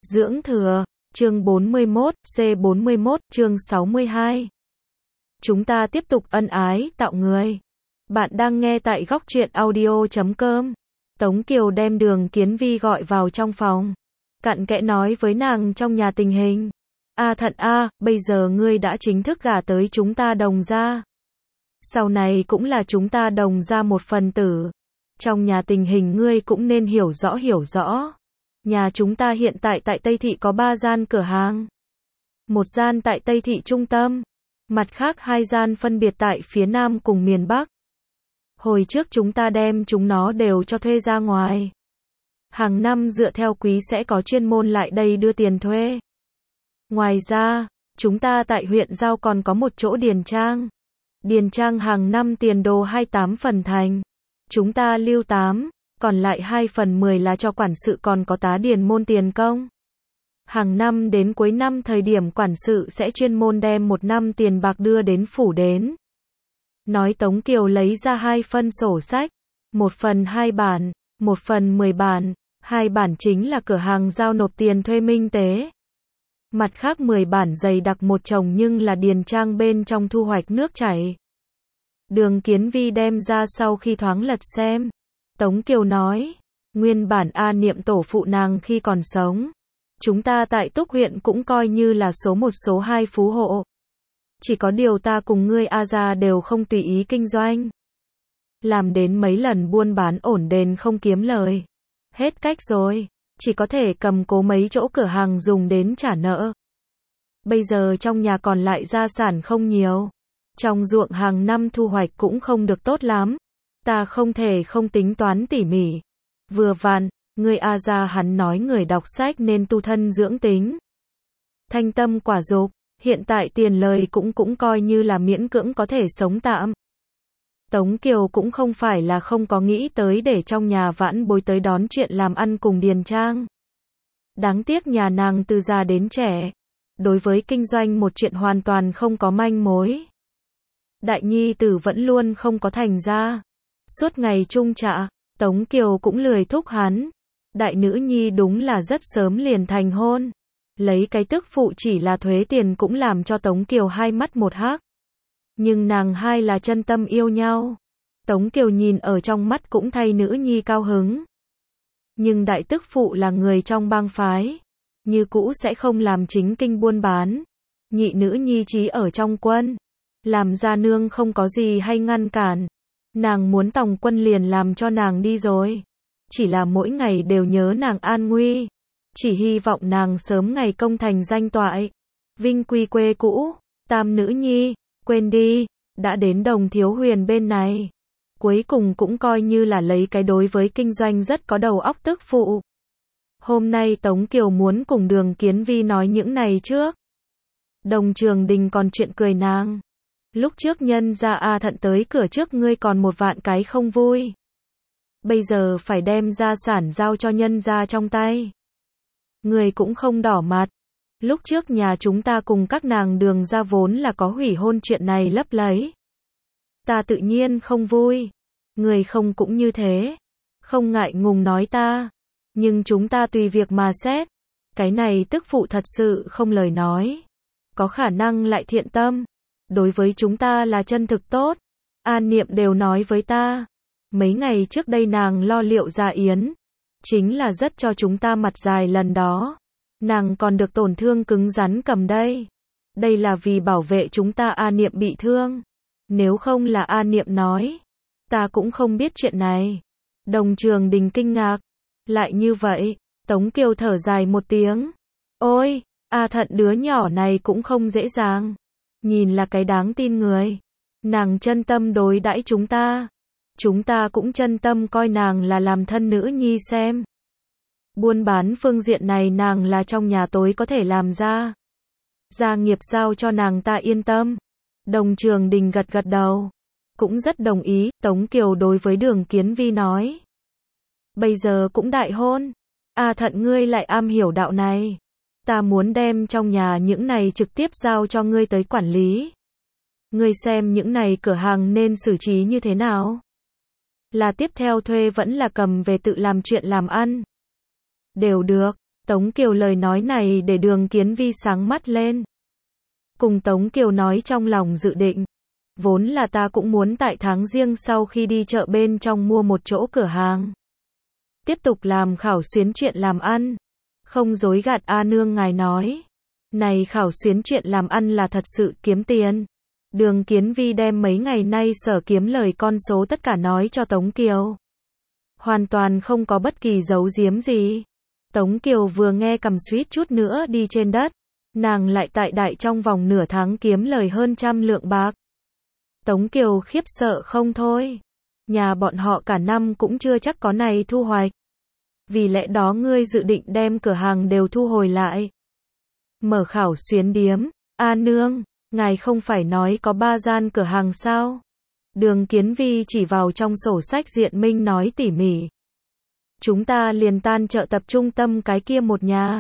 Dưỡng thừa, chương 41, C41, chương 62. Chúng ta tiếp tục ân ái tạo người. Bạn đang nghe tại góc truyện audio.com. Tống Kiều đem Đường Kiến Vi gọi vào trong phòng. Cặn kẽ nói với nàng trong nhà tình hình. Thận bây giờ ngươi đã chính thức gả tới chúng ta Đồng gia. Sau này cũng là chúng ta Đồng gia một phần tử. Trong nhà tình hình ngươi cũng nên hiểu rõ. Nhà chúng ta hiện tại Tây Thị có 3 gian cửa hàng. Một gian tại Tây Thị trung tâm. Mặt khác 2 gian phân biệt tại phía Nam cùng miền Bắc. Hồi trước chúng ta đem chúng nó đều cho thuê ra ngoài. Hàng năm dựa theo quý sẽ có chuyên môn lại đây đưa tiền thuê. Ngoài ra, chúng ta tại huyện Giao còn có một chỗ điền trang. Điền trang hàng năm tiền đồ 28 phần thành. Chúng ta lưu 8, còn lại 2/10 là cho quản sự còn có tá điền môn tiền công. Hàng năm đến cuối năm thời điểm quản sự sẽ chuyên môn đem 1 năm tiền bạc đưa đến phủ đến. Nói Tống Kiều lấy ra 2 phân sổ sách, 1 phần 2 bản, 1 phần 10 bản, 2 bản chính là cửa hàng giao nộp tiền thuê minh tế. Mặt khác 10 bản dày đặc một chồng nhưng là điền trang bên trong thu hoạch nước chảy. Đường Kiến Vi đem ra sau khi thoáng lật xem. Tống Kiều nói, nguyên bản Niệm tổ phụ nàng khi còn sống. Chúng ta tại Túc huyện cũng coi như là số 1 số 2 phú hộ. Chỉ có điều ta cùng ngươi gia đều không tùy ý kinh doanh. Làm đến mấy lần buôn bán ổn đền không kiếm lời. Hết cách rồi, chỉ có thể cầm cố mấy chỗ cửa hàng dùng đến trả nợ. Bây giờ trong nhà còn lại gia sản không nhiều. Trong ruộng hàng năm thu hoạch cũng không được tốt lắm. Ta không thể không tính toán tỉ mỉ. Vừa vặn, người gia hắn nói người đọc sách nên tu thân dưỡng tính. Thanh tâm quả dục, hiện tại tiền lời cũng coi như là miễn cưỡng có thể sống tạm. Tống Kiều cũng không phải là không có nghĩ tới để trong nhà vãn bối tới đón chuyện làm ăn cùng điền trang. Đáng tiếc nhà nàng từ già đến trẻ. Đối với kinh doanh một chuyện hoàn toàn không có manh mối. Đại nhi tử vẫn luôn không có thành ra. Suốt ngày chung trạ, Tống Kiều cũng lười thúc hắn. Đại nữ nhi đúng là rất sớm liền thành hôn. Lấy cái tức phụ chỉ là thuế tiền cũng làm cho Tống Kiều hai mắt một hắc. Nhưng nàng hai là chân tâm yêu nhau. Tống Kiều nhìn ở trong mắt cũng thay nữ nhi cao hứng. Nhưng đại tức phụ là người trong bang phái. Như cũ sẽ không làm chính kinh buôn bán. Nhị nữ nhi trí ở trong quân. Làm gia nương không có gì hay ngăn cản. Nàng muốn tòng quân liền làm cho nàng đi rồi. Chỉ là mỗi ngày đều nhớ nàng an nguy. Chỉ hy vọng nàng sớm ngày công thành danh toại. Vinh quy quê cũ. Tam nữ nhi, quên đi, đã đến Đồng Thiếu Huyền bên này. Cuối cùng cũng coi như là lấy cái đối với kinh doanh rất có đầu óc tức phụ. Hôm nay Tống Kiều muốn cùng Đường Kiến Vi nói những này trước. Đồng Trường Đình còn chuyện cười nàng. Lúc trước nhân ra thận tới cửa trước ngươi còn 1 vạn cái không vui. Bây giờ phải đem gia sản giao cho nhân ra trong tay. Người cũng không đỏ mặt. Lúc trước nhà chúng ta cùng các nàng Đường ra vốn là có hủy hôn chuyện này lấp lấy. Ta tự nhiên không vui. Người không cũng như thế. Không ngại ngùng nói ta. Nhưng chúng ta tùy việc mà xét. Cái này tức phụ thật sự không lời nói. Có khả năng lại thiện tâm. Đối với chúng ta là chân thực tốt. Niệm đều nói với ta. Mấy ngày trước đây nàng lo liệu gia yến. Chính là rất cho chúng ta mặt dài lần đó. Nàng còn được tổn thương cứng rắn cầm đây. Đây là vì bảo vệ chúng ta Niệm bị thương. Nếu không là Niệm nói. Ta cũng không biết chuyện này. Đồng Trường Đình kinh ngạc. Lại như vậy, Tống Kiều thở dài một tiếng. Ôi, thận đứa nhỏ này cũng không dễ dàng. Nhìn là cái đáng tin người. Nàng chân tâm đối đãi chúng ta. Chúng ta cũng chân tâm coi nàng là làm thân nữ nhi xem. Buôn bán phương diện này nàng là trong nhà tối có thể làm ra. Gia nghiệp giao cho nàng ta yên tâm. Đồng Trường Đình gật gật đầu. Cũng rất đồng ý. Tống Kiều đối với Đường Kiến Vi nói. Bây giờ cũng đại hôn. Thận ngươi lại am hiểu đạo này. Ta muốn đem trong nhà những này trực tiếp giao cho ngươi tới quản lý. Ngươi xem những này cửa hàng nên xử trí như thế nào? Là tiếp theo thuê vẫn là cầm về tự làm chuyện làm ăn? Đều được. Tống Kiều lời nói này để Đường Kiến Vi sáng mắt lên. Cùng Tống Kiều nói trong lòng dự định. Vốn là ta cũng muốn tại tháng Giêng sau khi đi chợ bên trong mua một chỗ cửa hàng. Tiếp tục làm Khảo Xuyến chuyện làm ăn. Không dối gạt A nương ngài nói. Này Khảo Xuyến chuyện làm ăn là thật sự kiếm tiền. Đường Kiến Vi đem mấy ngày nay sở kiếm lời con số tất cả nói cho Tống Kiều. Hoàn toàn không có bất kỳ giấu giếm gì. Tống Kiều vừa nghe cầm suýt chút nữa đi trên đất. Nàng lại tại đại trong vòng nửa tháng kiếm lời hơn 100 lượng bạc. Tống Kiều khiếp sợ không thôi. Nhà bọn họ cả năm cũng chưa chắc có này thu hoạch. Vì lẽ đó ngươi dự định đem cửa hàng đều thu hồi lại. Mở Khảo Xuyến điếm. A nương, ngài không phải nói có 3 gian cửa hàng sao? Đường Kiến Vi chỉ vào trong sổ sách diện minh nói tỉ mỉ. Chúng ta liền tan chợ tập trung tâm cái kia một nhà.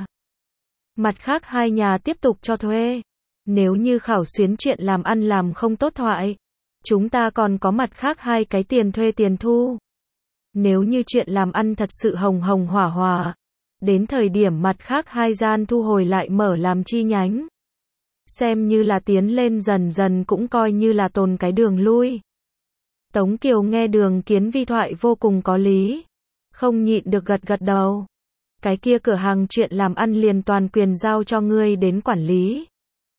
Mặt khác 2 nhà tiếp tục cho thuê. Nếu như Khảo Xuyến chuyện làm ăn làm không tốt thoại, chúng ta còn có mặt khác 2 cái tiền thuê tiền thu. Nếu như chuyện làm ăn thật sự hồng hồng hỏa hỏa, đến thời điểm mặt khác 2 gian thu hồi lại mở làm chi nhánh. Xem như là tiến lên dần dần cũng coi như là tồn cái đường lui. Tống Kiều nghe Đường Kiến Vi thoại vô cùng có lý. Không nhịn được gật gật đầu. Cái kia cửa hàng chuyện làm ăn liền toàn quyền giao cho ngươi đến quản lý.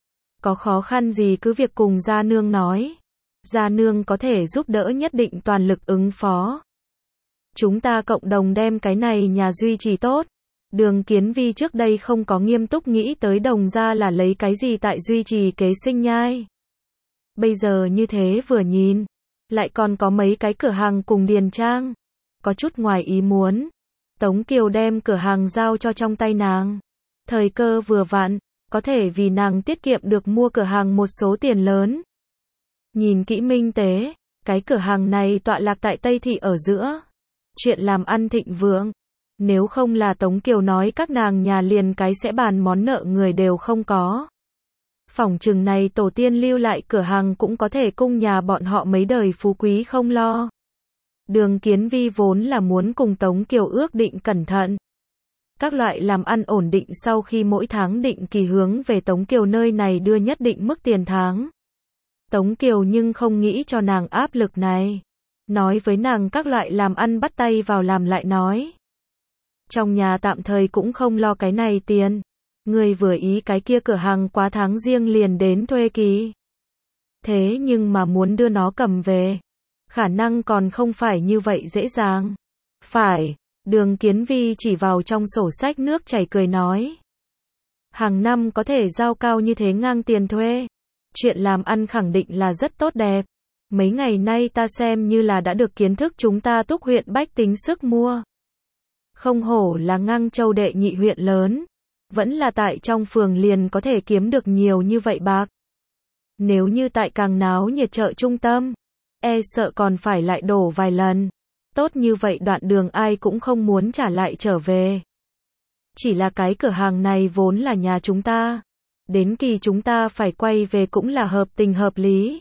Có khó khăn gì cứ việc cùng gia nương nói. Gia nương có thể giúp đỡ nhất định toàn lực ứng phó. Chúng ta cộng đồng đem cái này nhà duy trì tốt. Đường Kiến Vi trước đây không có nghiêm túc nghĩ tới Đồng gia là lấy cái gì tại duy trì kế sinh nhai. Bây giờ như thế vừa nhìn, lại còn có mấy cái cửa hàng cùng điền trang. Có chút ngoài ý muốn. Tống Kiều đem cửa hàng giao cho trong tay nàng. Thời cơ vừa vặn, có thể vì nàng tiết kiệm được mua cửa hàng một số tiền lớn. Nhìn kỹ minh tế, cái cửa hàng này tọa lạc tại Tây Thị ở giữa. Chuyện làm ăn thịnh vượng. Nếu không là Tống Kiều nói các nàng nhà liền cái sẽ bàn món nợ người đều không có. Phỏng chừng này tổ tiên lưu lại cửa hàng cũng có thể cung nhà bọn họ mấy đời phú quý không lo. Đường Kiến Vi vốn là muốn cùng Tống Kiều ước định cẩn thận. Các loại làm ăn ổn định sau khi mỗi tháng định kỳ hướng về Tống Kiều nơi này đưa nhất định mức tiền tháng. Tống Kiều nhưng không nghĩ cho nàng áp lực này. Nói với nàng các loại làm ăn bắt tay vào làm lại nói. Trong nhà tạm thời cũng không lo cái này tiền. Người vừa ý cái kia cửa hàng quá tháng Giêng liền đến thuê kỳ. Thế nhưng mà muốn đưa nó cầm về. Khả năng còn không phải như vậy dễ dàng. Phải, Đường Kiến Vi chỉ vào trong sổ sách nước chảy cười nói. Hàng năm có thể giao cao như thế ngang tiền thuê. Chuyện làm ăn khẳng định là rất tốt đẹp. Mấy ngày nay ta xem như là đã được kiến thức chúng ta Túc huyện bách tính sức mua. Không hổ là Ngang Châu đệ nhị huyện lớn. Vẫn là tại trong phường liền có thể kiếm được nhiều như vậy bạc. Nếu như tại càng náo nhiệt chợ trung tâm, e sợ còn phải lại đổ vài lần. Tốt như vậy đoạn đường ai cũng không muốn trả lại trở về. Chỉ là cái cửa hàng này vốn là nhà chúng ta. Đến kỳ chúng ta phải quay về cũng là hợp tình hợp lý.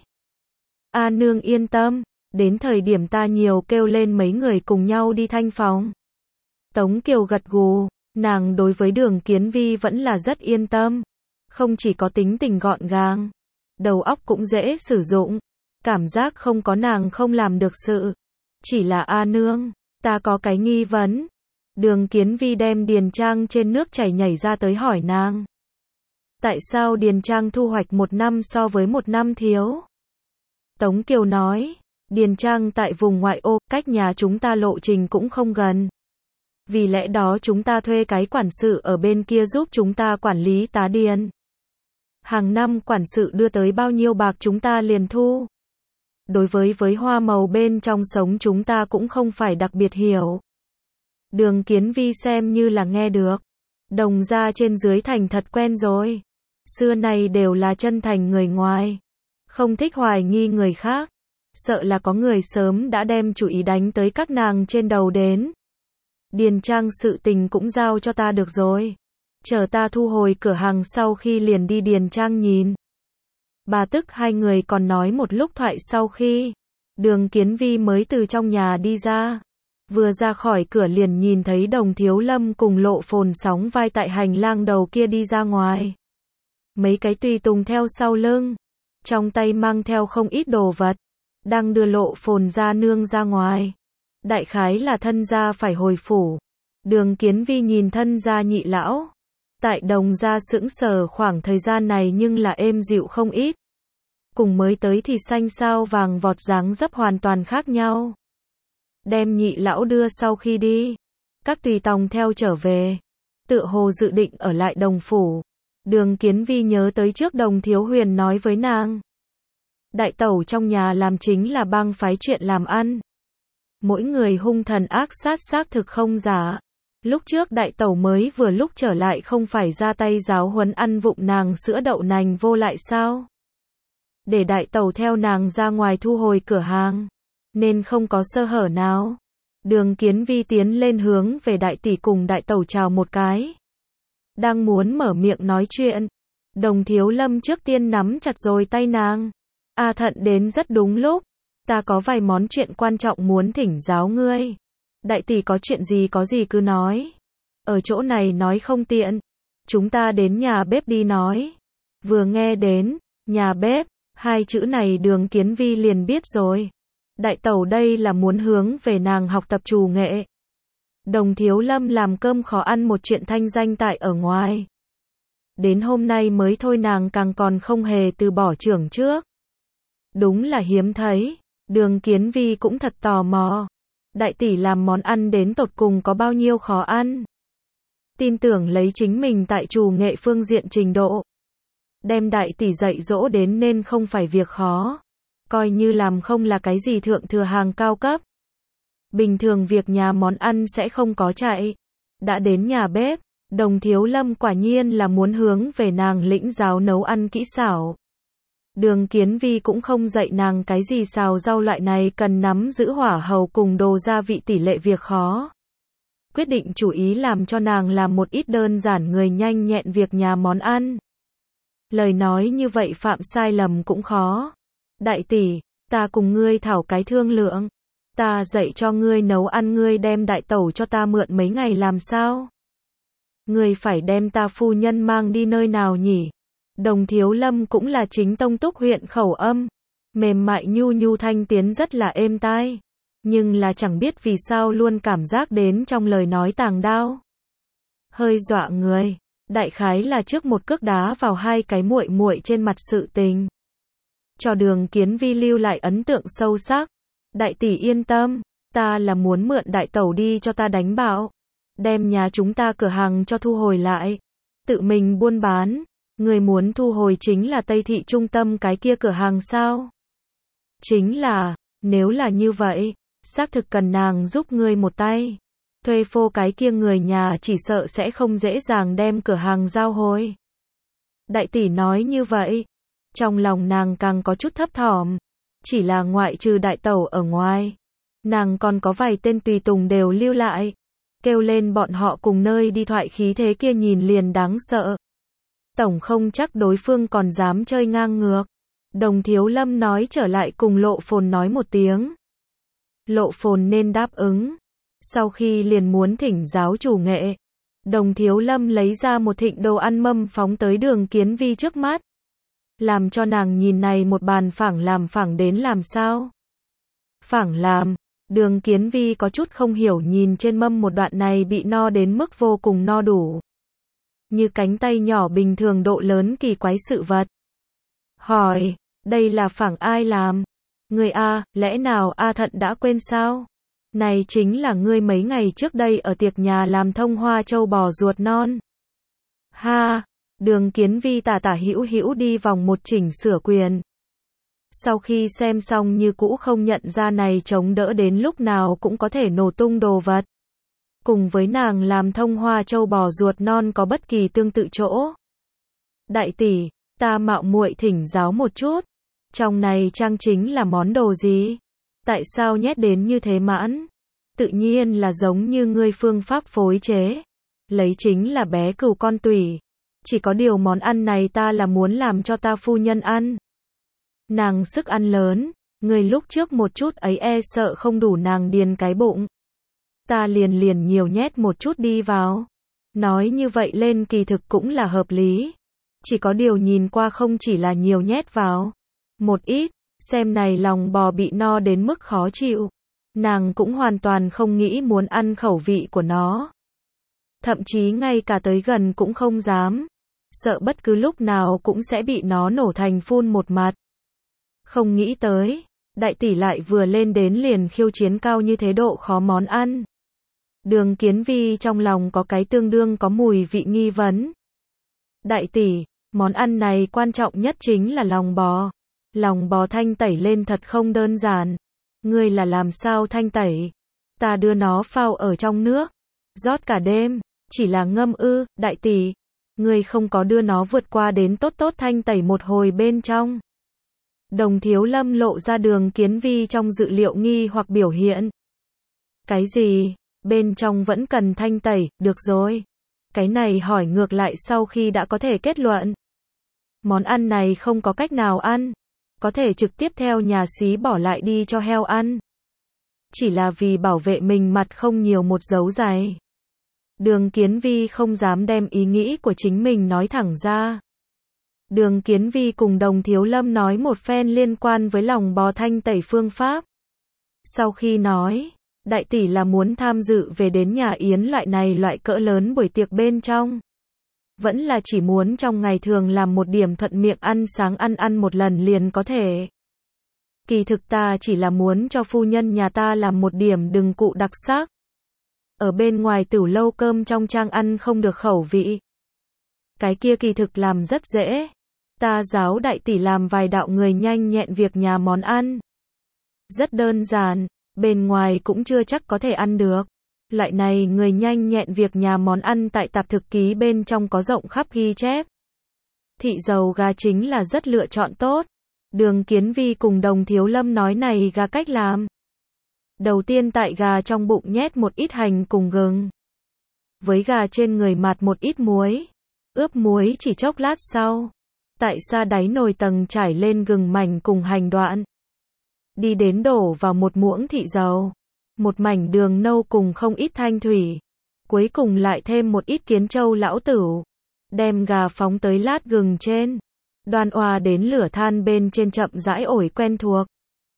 A nương yên tâm, đến thời điểm ta nhiều kêu lên mấy người cùng nhau đi thanh phòng. Tống Kiều gật gù, nàng đối với Đường Kiến Vi vẫn là rất yên tâm. Không chỉ có tính tình gọn gàng, đầu óc cũng dễ sử dụng. Cảm giác không có nàng không làm được sự. Chỉ là A nương, ta có cái nghi vấn. Đường Kiến Vi đem điền trang trên nước chảy nhảy ra tới hỏi nàng. Tại sao điền trang thu hoạch 1 năm so với 1 năm thiếu? Tống Kiều nói, điền trang tại vùng ngoại ô, cách nhà chúng ta lộ trình cũng không gần. Vì lẽ đó chúng ta thuê cái quản sự ở bên kia giúp chúng ta quản lý tá điền. Hàng năm quản sự đưa tới bao nhiêu bạc chúng ta liền thu. Đối với hoa màu bên trong sống chúng ta cũng không phải đặc biệt hiểu. Đường Kiến Vi xem như là nghe được. Đồng gia trên dưới thành thật quen rồi. Xưa nay đều là chân thành người ngoài. Không thích hoài nghi người khác. Sợ là có người sớm đã đem chủ ý đánh tới các nàng trên đầu đến. Điền trang sự tình cũng giao cho ta được rồi. Chờ ta thu hồi cửa hàng sau khi liền đi điền trang nhìn. Bà tức hai người còn nói một lúc thoại sau khi Đường Kiến Vi mới từ trong nhà đi ra. Vừa ra khỏi cửa liền nhìn thấy Đồng Thiếu Lâm cùng Lộ Phồn sóng vai tại hành lang đầu kia đi ra ngoài. Mấy cái tùy tùng theo sau lưng, trong tay mang theo không ít đồ vật, đang đưa Lộ Phồn ra nương ra ngoài. Đại khái là thân gia phải hồi phủ. Đường Kiến Vi nhìn thân gia nhị lão tại Đồng gia sững sờ khoảng thời gian này nhưng là êm dịu không ít. Cùng mới tới thì xanh sao vàng vọt dáng dấp hoàn toàn khác nhau. Đem nhị lão đưa sau khi đi, các tùy tòng theo trở về, tựa hồ dự định ở lại Đồng phủ. Đường Kiến Vi nhớ tới trước Đồng Thiếu Huyền nói với nàng. Đại tẩu trong nhà làm chính là bang phái chuyện làm ăn. Mỗi người hung thần ác sát xác thực không giả. Lúc trước đại tẩu mới vừa lúc trở lại không phải ra tay giáo huấn ăn vụng nàng sữa đậu nành vô lại sao? Để đại tẩu theo nàng ra ngoài thu hồi cửa hàng, nên không có sơ hở nào. Đường Kiến Vi tiến lên hướng về đại tỷ cùng đại tẩu chào một cái. Đang muốn mở miệng nói chuyện, Đồng Thiếu Lâm trước tiên nắm chặt rồi tay nàng. A Thận đến rất đúng lúc, ta có vài món chuyện quan trọng muốn thỉnh giáo ngươi. Đại tỷ có chuyện gì có gì cứ nói. Ở chỗ này nói không tiện. Chúng ta đến nhà bếp đi nói. Vừa nghe đến nhà bếp, hai chữ này Đường Kiến Vi liền biết rồi. Đại tẩu đây là muốn hướng về nàng học tập trù nghệ. Đồng Thiếu Lâm làm cơm khó ăn một chuyện thanh danh tại ở ngoài. Đến hôm nay mới thôi nàng càng còn không hề từ bỏ trưởng trước. Đúng là hiếm thấy. Đường Kiến Vi cũng thật tò mò. Đại tỷ làm món ăn đến tột cùng có bao nhiêu khó ăn. Tin tưởng lấy chính mình tại trù nghệ phương diện trình độ. Đem đại tỷ dạy dỗ đến nên không phải việc khó. Coi như làm không là cái gì thượng thừa hàng cao cấp. Bình thường việc nhà món ăn sẽ không có chạy. Đã đến nhà bếp, Đồng Thiếu Lâm quả nhiên là muốn hướng về nàng lĩnh giáo nấu ăn kỹ xảo. Đường Kiến Vi cũng không dạy nàng cái gì xào rau loại này cần nắm giữ hỏa hầu cùng đồ gia vị tỷ lệ việc khó. Quyết định chủ ý làm cho nàng làm một ít đơn giản người nhanh nhẹn việc nhà món ăn. Lời nói như vậy phạm sai lầm cũng khó. Đại tỷ, ta cùng ngươi thảo cái thương lượng. Ta dạy cho ngươi nấu ăn, ngươi đem đại tẩu cho ta mượn mấy ngày làm sao? Ngươi phải đem ta phu nhân mang đi nơi nào nhỉ? Đồng Thiếu Lâm cũng là chính Tông Túc huyện khẩu âm. Mềm mại nhu nhu thanh tiến rất là êm tai. Nhưng là chẳng biết vì sao luôn cảm giác đến trong lời nói tàng đao. Hơi dọa người. Đại khái là trước một cước đá vào hai cái muội muội trên mặt sự tình. Cho Đường Kiến Vi lưu lại ấn tượng sâu sắc. Đại tỷ yên tâm, ta là muốn mượn đại tẩu đi cho ta đánh bạo. Đem nhà chúng ta cửa hàng cho thu hồi lại. Tự mình buôn bán. Người muốn thu hồi chính là Tây Thị trung tâm cái kia cửa hàng sao? Chính là, nếu là như vậy, xác thực cần nàng giúp ngươi một tay. Thuê phô cái kia người nhà chỉ sợ sẽ không dễ dàng đem cửa hàng giao hồi. Đại tỷ nói như vậy, trong lòng nàng càng có chút thấp thỏm. Chỉ là ngoại trừ đại tẩu ở ngoài, nàng còn có vài tên tùy tùng đều lưu lại. Kêu lên bọn họ cùng nơi đi thoại khí thế kia nhìn liền đáng sợ. Tổng không chắc đối phương còn dám chơi ngang ngược. Đồng Thiếu Lâm nói trở lại cùng Lộ Phồn nói một tiếng. Lộ Phồn nên đáp ứng. Sau khi liền muốn thỉnh giáo chủ nghệ, Đồng Thiếu Lâm lấy ra một thịnh đồ ăn mâm phóng tới Đường Kiến Vi trước mắt. Làm cho nàng nhìn này một bàn phẳng làm phẳng đến làm sao? Phẳng làm. Đường Kiến Vi có chút không hiểu nhìn trên mâm một đoạn này bị no đến mức vô cùng no đủ. Như cánh tay nhỏ bình thường độ lớn kỳ quái sự vật. Hỏi, đây là phẳng ai làm? Người A, lẽ nào A Thận đã quên sao? Này chính là ngươi mấy ngày trước đây ở tiệc nhà làm thông hoa châu bò ruột non. Ha, Đường Kiến Vi tả tả hữu hữu đi vòng một chỉnh sửa quyền. Sau khi xem xong như cũ không nhận ra này chống đỡ đến lúc nào cũng có thể nổ tung đồ vật. Cùng với nàng làm thông hoa châu bò ruột non có bất kỳ tương tự chỗ. Đại tỷ, ta mạo muội thỉnh giáo một chút. Trong này trang chính là món đồ gì? Tại sao nhét đến như thế mãn? Tự nhiên là giống như ngươi phương pháp phối chế. Lấy chính là bé cừu con tủy. Chỉ có điều món ăn này ta là muốn làm cho ta phu nhân ăn. Nàng sức ăn lớn, người lúc trước một chút ấy e sợ không đủ nàng điền cái bụng. ta liền nhiều nhét một chút đi vào. Nói như vậy lên kỳ thực cũng là hợp lý. Chỉ có điều nhìn qua không chỉ là nhiều nhét vào một ít, xem này lòng bò bị no đến mức khó chịu. Nàng cũng hoàn toàn không nghĩ muốn ăn khẩu vị của nó. Thậm chí ngay cả tới gần cũng không dám. Sợ bất cứ lúc nào cũng sẽ bị nó nổ thành phun một mặt. Không nghĩ tới, đại tỷ lại vừa lên đến liền khiêu chiến cao như thế độ khó món ăn. Đường Kiến Vi trong lòng có cái tương đương có mùi vị nghi vấn. Đại tỷ, món ăn này quan trọng nhất chính là lòng bò. Lòng bò thanh tẩy lên thật không đơn giản. Ngươi là làm sao thanh tẩy? Ta đưa nó phao ở trong nước, rót cả đêm, chỉ là ngâm ư, đại tỷ. Ngươi không có đưa nó vượt qua đến tốt thanh tẩy một hồi bên trong. Đồng Thiếu Lâm lộ ra Đường Kiến Vi trong dự liệu nghi hoặc biểu hiện. Cái gì? Bên trong vẫn cần thanh tẩy, được rồi. Cái này hỏi ngược lại sau khi đã có thể kết luận. Món ăn này không có cách nào ăn. Có thể trực tiếp theo nhà xí bỏ lại đi cho heo ăn. Chỉ là vì bảo vệ mình mặt không nhiều một dấu dày. Đường Kiến Vi không dám đem ý nghĩ của chính mình nói thẳng ra. Đường Kiến Vi cùng Đồng Thiếu Lâm nói một phen liên quan với lòng bò thanh tẩy phương pháp. Sau khi nói, đại tỷ là muốn tham dự về đến nhà yến loại cỡ lớn buổi tiệc bên trong. Vẫn là chỉ muốn trong ngày thường làm một điểm thuận miệng ăn sáng ăn một lần liền có thể. Kỳ thực ta chỉ là muốn cho phu nhân nhà ta làm một điểm đừng cụ đặc sắc. Ở bên ngoài tửu lâu cơm trong trang ăn không được khẩu vị. Cái kia kỳ thực làm rất dễ. Ta giáo đại tỷ làm vài đạo người nhanh nhẹn việc nhà món ăn. Rất đơn giản, bên ngoài cũng chưa chắc có thể ăn được. Loại này người nhanh nhẹn việc nhà món ăn tại tạp thực ký bên trong có rộng khắp ghi chép. Thị dầu gà chính là rất lựa chọn tốt. Đường Kiến Vi cùng Đồng Thiếu Lâm nói này gà cách làm. Đầu tiên tại gà trong bụng nhét một ít hành cùng gừng. Với gà trên người mạt một ít muối. Ướp muối chỉ chốc lát sau. Tại xa đáy nồi tầng trải lên gừng mảnh cùng hành đoạn. Đi đến đổ vào một muỗng thị dầu. Một mảnh đường nâu cùng không ít thanh thủy. Cuối cùng lại thêm một ít kiến châu lão tửu. Đem gà phóng tới lát gừng trên. Đoan oa đến lửa than bên trên chậm rãi ổi quen thuộc.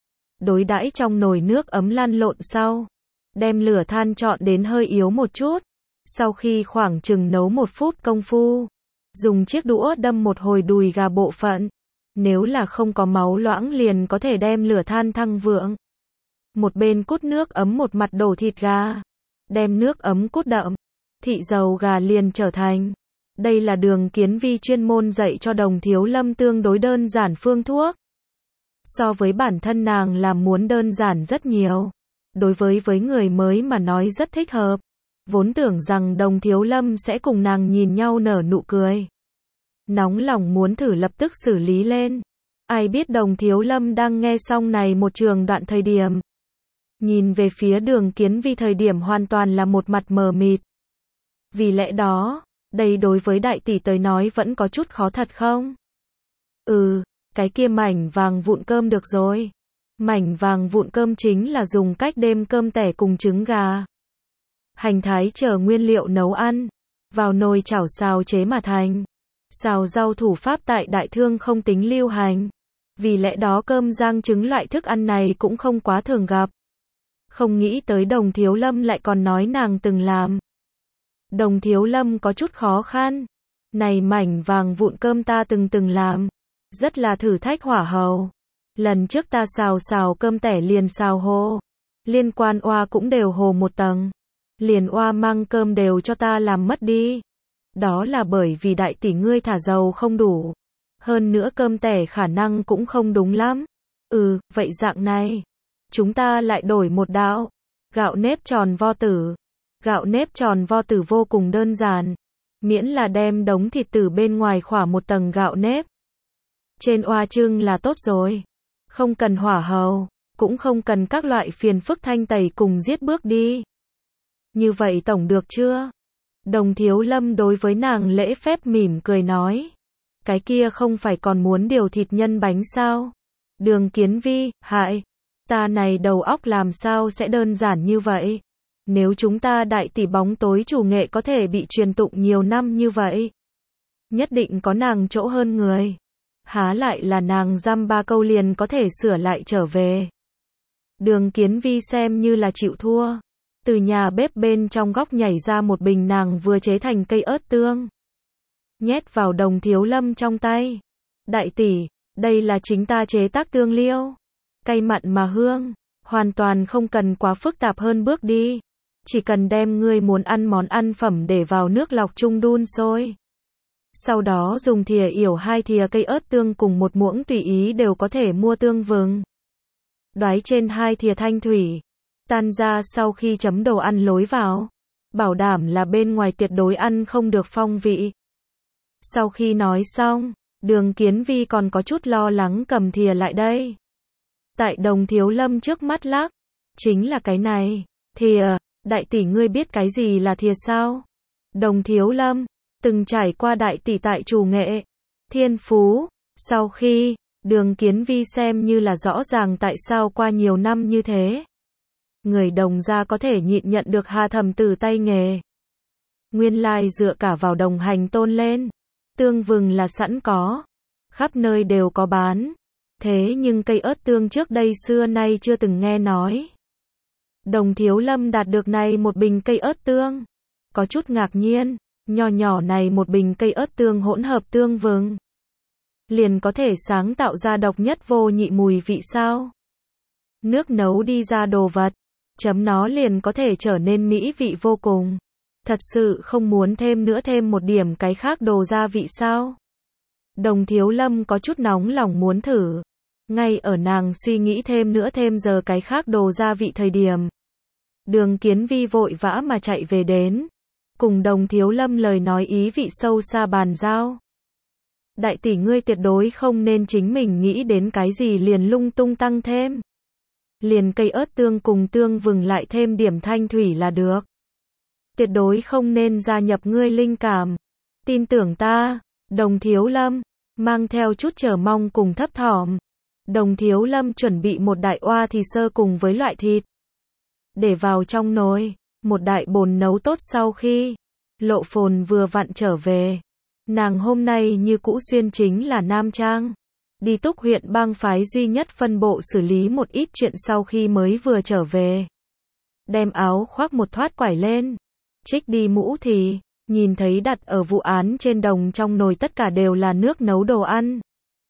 Đối đãi trong nồi nước ấm lăn lộn sau. Đem lửa than chọn đến hơi yếu một chút. Sau khi khoảng chừng nấu 1 phút công phu. Dùng chiếc đũa đâm một hồi đùi gà bộ phận. Nếu là không có máu loãng liền có thể đem lửa than thăng vượng. Một bên cút nước ấm một mặt đổ thịt gà. Đem nước ấm cút đậm. Thị dầu gà liền trở thành. Đây là Đường Kiến Vi chuyên môn dạy cho Đồng Thiếu Lâm tương đối đơn giản phương thuốc. So với bản thân nàng làm muốn đơn giản rất nhiều. Đối với người mới mà nói rất thích hợp. Vốn tưởng rằng Đồng Thiếu Lâm sẽ cùng nàng nhìn nhau nở nụ cười. Nóng lòng muốn thử lập tức xử lý lên. Ai biết Đồng Thiếu Lâm đang nghe xong này một trường đoạn thời điểm. Nhìn về phía Đường Kiến Vi thời điểm hoàn toàn là một mặt mờ mịt. Vì lẽ đó, đây đối với đại tỷ tới nói vẫn có chút khó thật không? Cái kia mảnh vàng vụn cơm được rồi. Mảnh vàng vụn cơm chính là dùng cách đêm cơm tẻ cùng trứng gà. Hành thái chờ nguyên liệu nấu ăn. Vào nồi chảo xào chế mà thành. Xào rau thủ pháp tại đại thương không tính lưu hành. Vì lẽ đó cơm rang trứng loại thức ăn này cũng không quá thường gặp. Không nghĩ tới Đồng Thiếu Lâm lại còn nói nàng từng làm. Đồng Thiếu Lâm có chút khó khăn. Này mảnh vàng vụn cơm ta từng làm. Rất là thử thách hỏa hầu. Lần trước ta xào cơm tẻ liền xào hồ. Liên quan oa cũng đều hồ một tầng. Liền oa mang cơm đều cho ta làm mất đi. Đó là bởi vì đại tỷ ngươi thả dầu không đủ. Hơn nữa cơm tẻ khả năng cũng không đúng lắm. Vậy dạng này. Chúng ta lại đổi một đạo. Gạo nếp tròn vo tử. Gạo nếp tròn vo tử vô cùng đơn giản. Miễn là đem đống thịt từ bên ngoài khỏa một tầng gạo nếp. Trên oa trưng là tốt rồi. Không cần hỏa hầu. Cũng không cần các loại phiền phức thanh tẩy cùng giết bước đi. Như vậy tổng được chưa? Đồng Thiếu Lâm đối với nàng lễ phép mỉm cười nói. Cái kia không phải còn muốn điều thịt nhân bánh sao? Đường Kiến Vi, hại. Ta này đầu óc làm sao sẽ đơn giản như vậy? Nếu chúng ta đại tỷ bóng tối chủ nghệ có thể bị truyền tụng nhiều năm như vậy, nhất định có nàng chỗ hơn người. Há lại là nàng dăm ba câu liền có thể sửa lại trở về. Đường Kiến Vi xem như là chịu thua. Từ nhà bếp bên trong góc nhảy ra một bình nàng vừa chế thành cây ớt tương. Nhét vào Đồng Thiếu Lâm trong tay. Đại tỷ, đây là chính ta chế tác tương liêu. Cay mặn mà hương. Hoàn toàn không cần quá phức tạp hơn bước đi. Chỉ cần đem ngươi muốn ăn món ăn phẩm để vào nước lọc chung đun sôi. Sau đó dùng thìa yểu 2 thìa cây ớt tương cùng một muỗng tùy ý đều có thể mua tương vừng. Đoái trên 2 thìa thanh thủy. Tan ra sau khi chấm đồ ăn lối vào. Bảo đảm là bên ngoài tuyệt đối ăn không được phong vị. Sau khi nói xong, Đường Kiến Vi còn có chút lo lắng cầm thìa lại đây. Tại Đồng Thiếu Lâm trước mắt lắc. Chính là cái này. Thìa, đại tỷ ngươi biết cái gì là thìa sao? Đồng Thiếu Lâm, từng trải qua đại tỷ tại chủ nghệ. Thiên phú. Sau khi, Đường Kiến Vi xem như là rõ ràng tại sao qua nhiều năm như thế. Người Đồng gia có thể nhịn nhận được Hà Thẩm Tử tay nghề. Nguyên lai dựa cả vào đồng hành tôn lên. Tương vừng là sẵn có. Khắp nơi đều có bán. Thế nhưng cây ớt tương trước đây xưa nay chưa từng nghe nói. Đồng Thiếu Lâm đạt được này một bình cây ớt tương. Có chút ngạc nhiên, nho nhỏ này một bình cây ớt tương hỗn hợp tương vừng. Liền có thể sáng tạo ra độc nhất vô nhị mùi vị sao? Nước nấu đi ra đồ vật, chấm nó liền có thể trở nên mỹ vị vô cùng. Thật sự không muốn thêm một điểm cái khác đồ gia vị sao? Đồng Thiếu Lâm có chút nóng lòng muốn thử. Ngay ở nàng suy nghĩ thêm giờ cái khác đồ gia vị thời điểm. Đường Kiến Vi vội vã mà chạy về đến. Cùng Đồng Thiếu Lâm lời nói ý vị sâu xa bàn giao. Đại tỷ ngươi tuyệt đối không nên chính mình nghĩ đến cái gì liền lung tung tăng thêm. Liền cây ớt tương cùng tương vừng lại thêm điểm thanh thủy là được. Tuyệt đối không nên gia nhập ngươi linh cảm. Tin tưởng ta, Đồng Thiếu Lâm, mang theo chút chờ mong cùng thấp thỏm. Đồng Thiếu Lâm chuẩn bị một đại oa thịt sơ cùng với loại thịt. Để vào trong nồi, một đại bồn nấu tốt sau khi Lộ Phồn vừa vặn trở về. Nàng hôm nay như cũ xuyên chính là nam trang. Đi Túc huyện bang phái duy nhất phân bộ xử lý một ít chuyện sau khi mới vừa trở về. Đem áo khoác một thoát quải lên. Trích đi mũ thì, nhìn thấy đặt ở vụ án trên đồng trong nồi tất cả đều là nước nấu đồ ăn.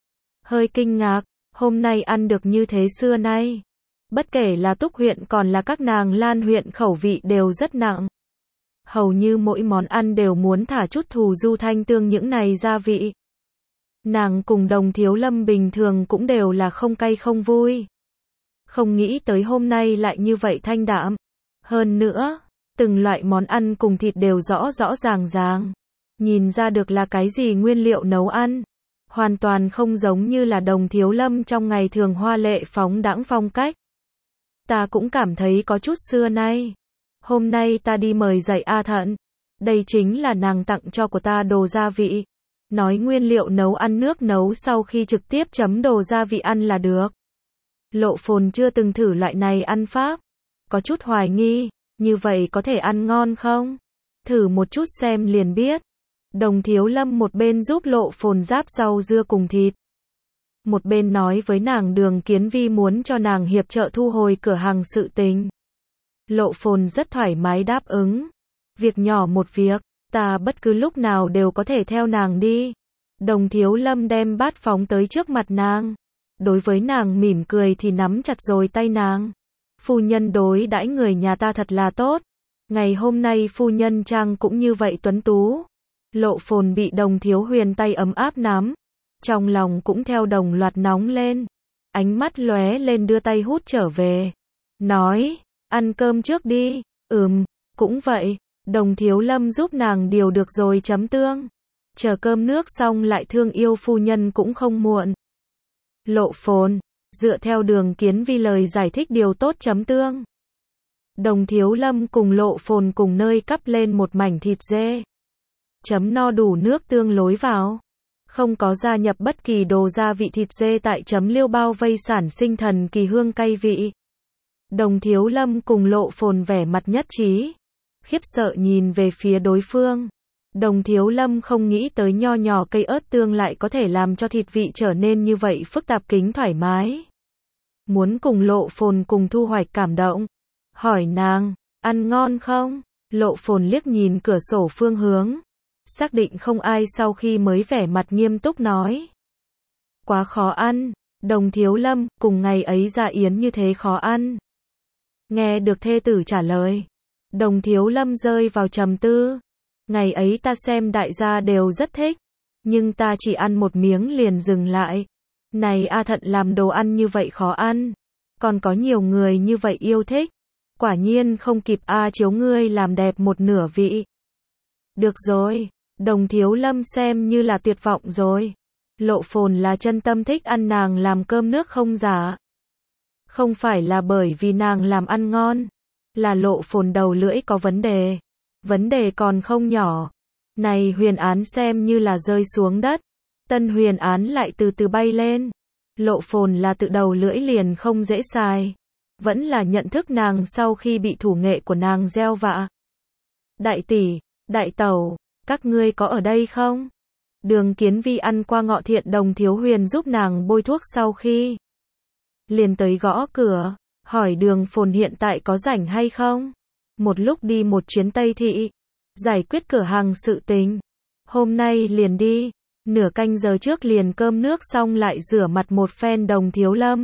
Hơi kinh ngạc, hôm nay ăn được như thế xưa nay. Bất kể là Túc huyện còn là các nàng Lan huyện khẩu vị đều rất nặng. Hầu như mỗi món ăn đều muốn thả chút thù du thanh tương những này gia vị. Nàng cùng Đồng Thiếu Lâm bình thường cũng đều là không cay không vui. Không nghĩ tới hôm nay lại như vậy thanh đạm. Hơn nữa, từng loại món ăn cùng thịt đều rõ rõ ràng. Nhìn ra được là cái gì nguyên liệu nấu ăn. Hoàn toàn không giống như là Đồng Thiếu Lâm trong ngày thường hoa lệ phóng đãng phong cách. Ta cũng cảm thấy có chút xưa nay. Hôm nay ta đi mời dạy A Thận. Đây chính là nàng tặng cho của ta đồ gia vị. Nói nguyên liệu nấu ăn nước nấu sau khi trực tiếp chấm đồ gia vị ăn là được. Lộ Phồn chưa từng thử loại này ăn pháp. Có chút hoài nghi, như vậy có thể ăn ngon không? Thử một chút xem liền biết. Đồng Thiếu Lâm một bên giúp Lộ Phồn ráp rau dưa cùng thịt. Một bên nói với nàng Đường Kiến Vi muốn cho nàng hiệp trợ thu hồi cửa hàng sự tình. Lộ Phồn rất thoải mái đáp ứng. Việc nhỏ một việc, ta bất cứ lúc nào đều có thể theo nàng đi. Đồng Thiếu Lâm đem bát phóng tới trước mặt nàng. Đối với nàng mỉm cười thì nắm chặt rồi tay nàng. Phu nhân đối đãi người nhà ta thật là tốt. Ngày hôm nay phu nhân trang cũng như vậy tuấn tú. Lộ Phồn bị Đồng Thiếu Huyền tay ấm áp nắm. Trong lòng cũng theo đồng loạt nóng lên. Ánh mắt lóe lên đưa tay hút trở về. Nói, ăn cơm trước đi. Cũng vậy. Đồng Thiếu Lâm giúp nàng điều được rồi chấm tương. Chờ cơm nước xong lại thương yêu phu nhân cũng không muộn. Lộ Phồn, dựa theo Đường Kiến Vi lời giải thích điều tốt chấm tương. Đồng Thiếu Lâm cùng Lộ Phồn cùng nơi cắp lên một mảnh thịt dê. Chấm no đủ nước tương lối vào. Không có gia nhập bất kỳ đồ gia vị thịt dê tại chấm liêu bao vây sản sinh thần kỳ hương cay vị. Đồng Thiếu Lâm cùng Lộ Phồn vẻ mặt nhất trí, khiếp sợ nhìn về phía đối phương. Đồng Thiếu Lâm không nghĩ tới nho nhỏ cây ớt tương lại có thể làm cho thịt vị trở nên như vậy phức tạp kính thoải mái. Muốn cùng Lộ Phồn cùng thu hoạch cảm động. Hỏi nàng, ăn ngon không? Lộ Phồn liếc nhìn cửa sổ phương hướng. Xác định không ai sau khi mới vẻ mặt nghiêm túc nói. Quá khó ăn. Đồng Thiếu Lâm, cùng ngày ấy dạ yến như thế khó ăn. Nghe được thê tử trả lời. Đồng Thiếu Lâm rơi vào trầm tư. Ngày ấy ta xem đại gia đều rất thích. Nhưng ta chỉ ăn một miếng liền dừng lại. Này A Thận làm đồ ăn như vậy khó ăn. Còn có nhiều người như vậy yêu thích. Quả nhiên không kịp A Chiếu ngươi làm đẹp một nửa vị. Được rồi. Đồng Thiếu Lâm xem như là tuyệt vọng rồi. Lộ Phồn là chân tâm thích ăn nàng làm cơm nước không giả. Không phải là bởi vì nàng làm ăn ngon. Là Lộ Phồn đầu lưỡi có vấn đề. Vấn đề còn không nhỏ. Này huyền án xem như là rơi xuống đất. Tân huyền án lại từ từ bay lên. Lộ Phồn là tự đầu lưỡi liền không dễ xài. Vẫn là nhận thức nàng sau khi bị thủ nghệ của nàng gieo vạ. Đại tỷ, đại tẩu, các ngươi có ở đây không? Đường Kiến Vi ăn qua ngọ thiện Đồng Thiếu Huyền giúp nàng bôi thuốc sau khi liền tới gõ cửa, hỏi Đường Phồn hiện tại có rảnh hay không? Một lúc đi một chuyến Tây Thị, giải quyết cửa hàng sự tình. Hôm nay liền đi, nửa canh giờ trước liền cơm nước xong lại rửa mặt một phen. Đồng Thiếu Lâm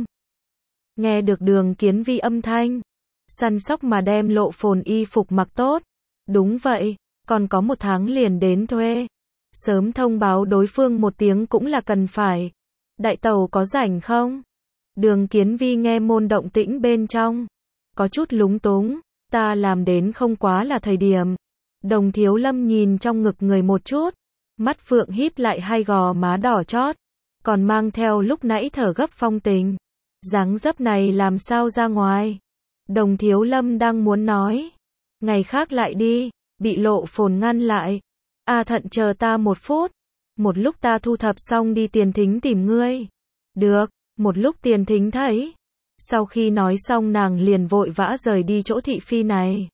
nghe được Đường Kiến Vi âm thanh, săn sóc mà đem Lộ Phồn y phục mặc tốt. Đúng vậy, còn có 1 tháng liền đến thuê. Sớm thông báo đối phương một tiếng cũng là cần phải. Đại tẩu có rảnh không? Đường Kiến Vi nghe môn động tĩnh bên trong, có chút lúng túng. Ta làm đến không quá là thời điểm. Đồng Thiếu Lâm nhìn trong ngực người một chút, mắt phượng híp lại, hai gò má đỏ chót, còn mang theo lúc nãy thở gấp phong tình. Dáng dấp này làm sao ra ngoài? Đồng Thiếu Lâm đang muốn nói, ngày khác lại đi, bị Lộ Phồn ngăn lại. A Thận chờ ta 1 phút, một lúc ta thu thập xong đi Tiền Thính tìm ngươi. Được, một lúc Tiền Thính thấy. Sau khi nói xong nàng liền vội vã rời đi chỗ thị phi này.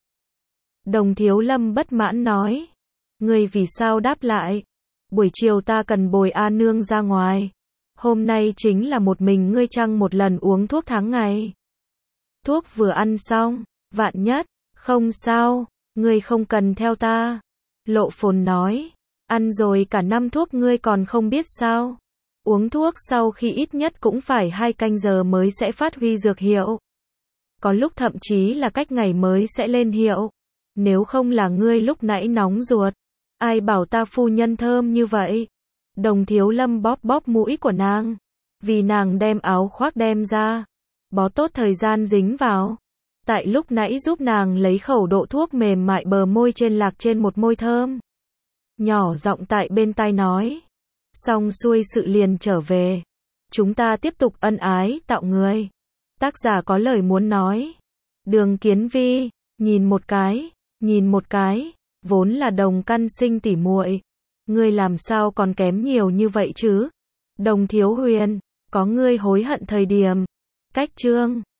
Đồng Thiếu Lâm bất mãn nói, ngươi vì sao đáp lại? Buổi chiều ta cần bồi A nương ra ngoài. Hôm nay chính là một mình ngươi chăng một lần uống thuốc tháng ngày. Thuốc vừa ăn xong, vạn nhất, không sao, ngươi không cần theo ta. Lộ Phồn nói, ăn rồi cả năm thuốc ngươi còn không biết sao? Uống thuốc sau khi ít nhất cũng phải 2 canh giờ mới sẽ phát huy dược hiệu. Có lúc thậm chí là cách ngày mới sẽ lên hiệu. Nếu không là ngươi lúc nãy nóng ruột, ai bảo ta phu nhân thơm như vậy? Đồng Thiếu Lâm bóp bóp mũi của nàng, vì nàng đem áo khoác đem ra, bó tốt thời gian dính vào. Tại lúc nãy giúp nàng lấy khẩu độ thuốc mềm mại bờ môi trên lạc trên một môi thơm. Nhỏ giọng tại bên tai nói, xong xuôi sự liền trở về. Chúng ta tiếp tục ân ái tạo người. Tác giả có lời muốn nói. Đường Kiến Vi, nhìn một cái, vốn là đồng căn sinh tỉ muội. Ngươi làm sao còn kém nhiều như vậy chứ? Đồng Thiếu Huyền, có ngươi hối hận thời điểm. Cách chương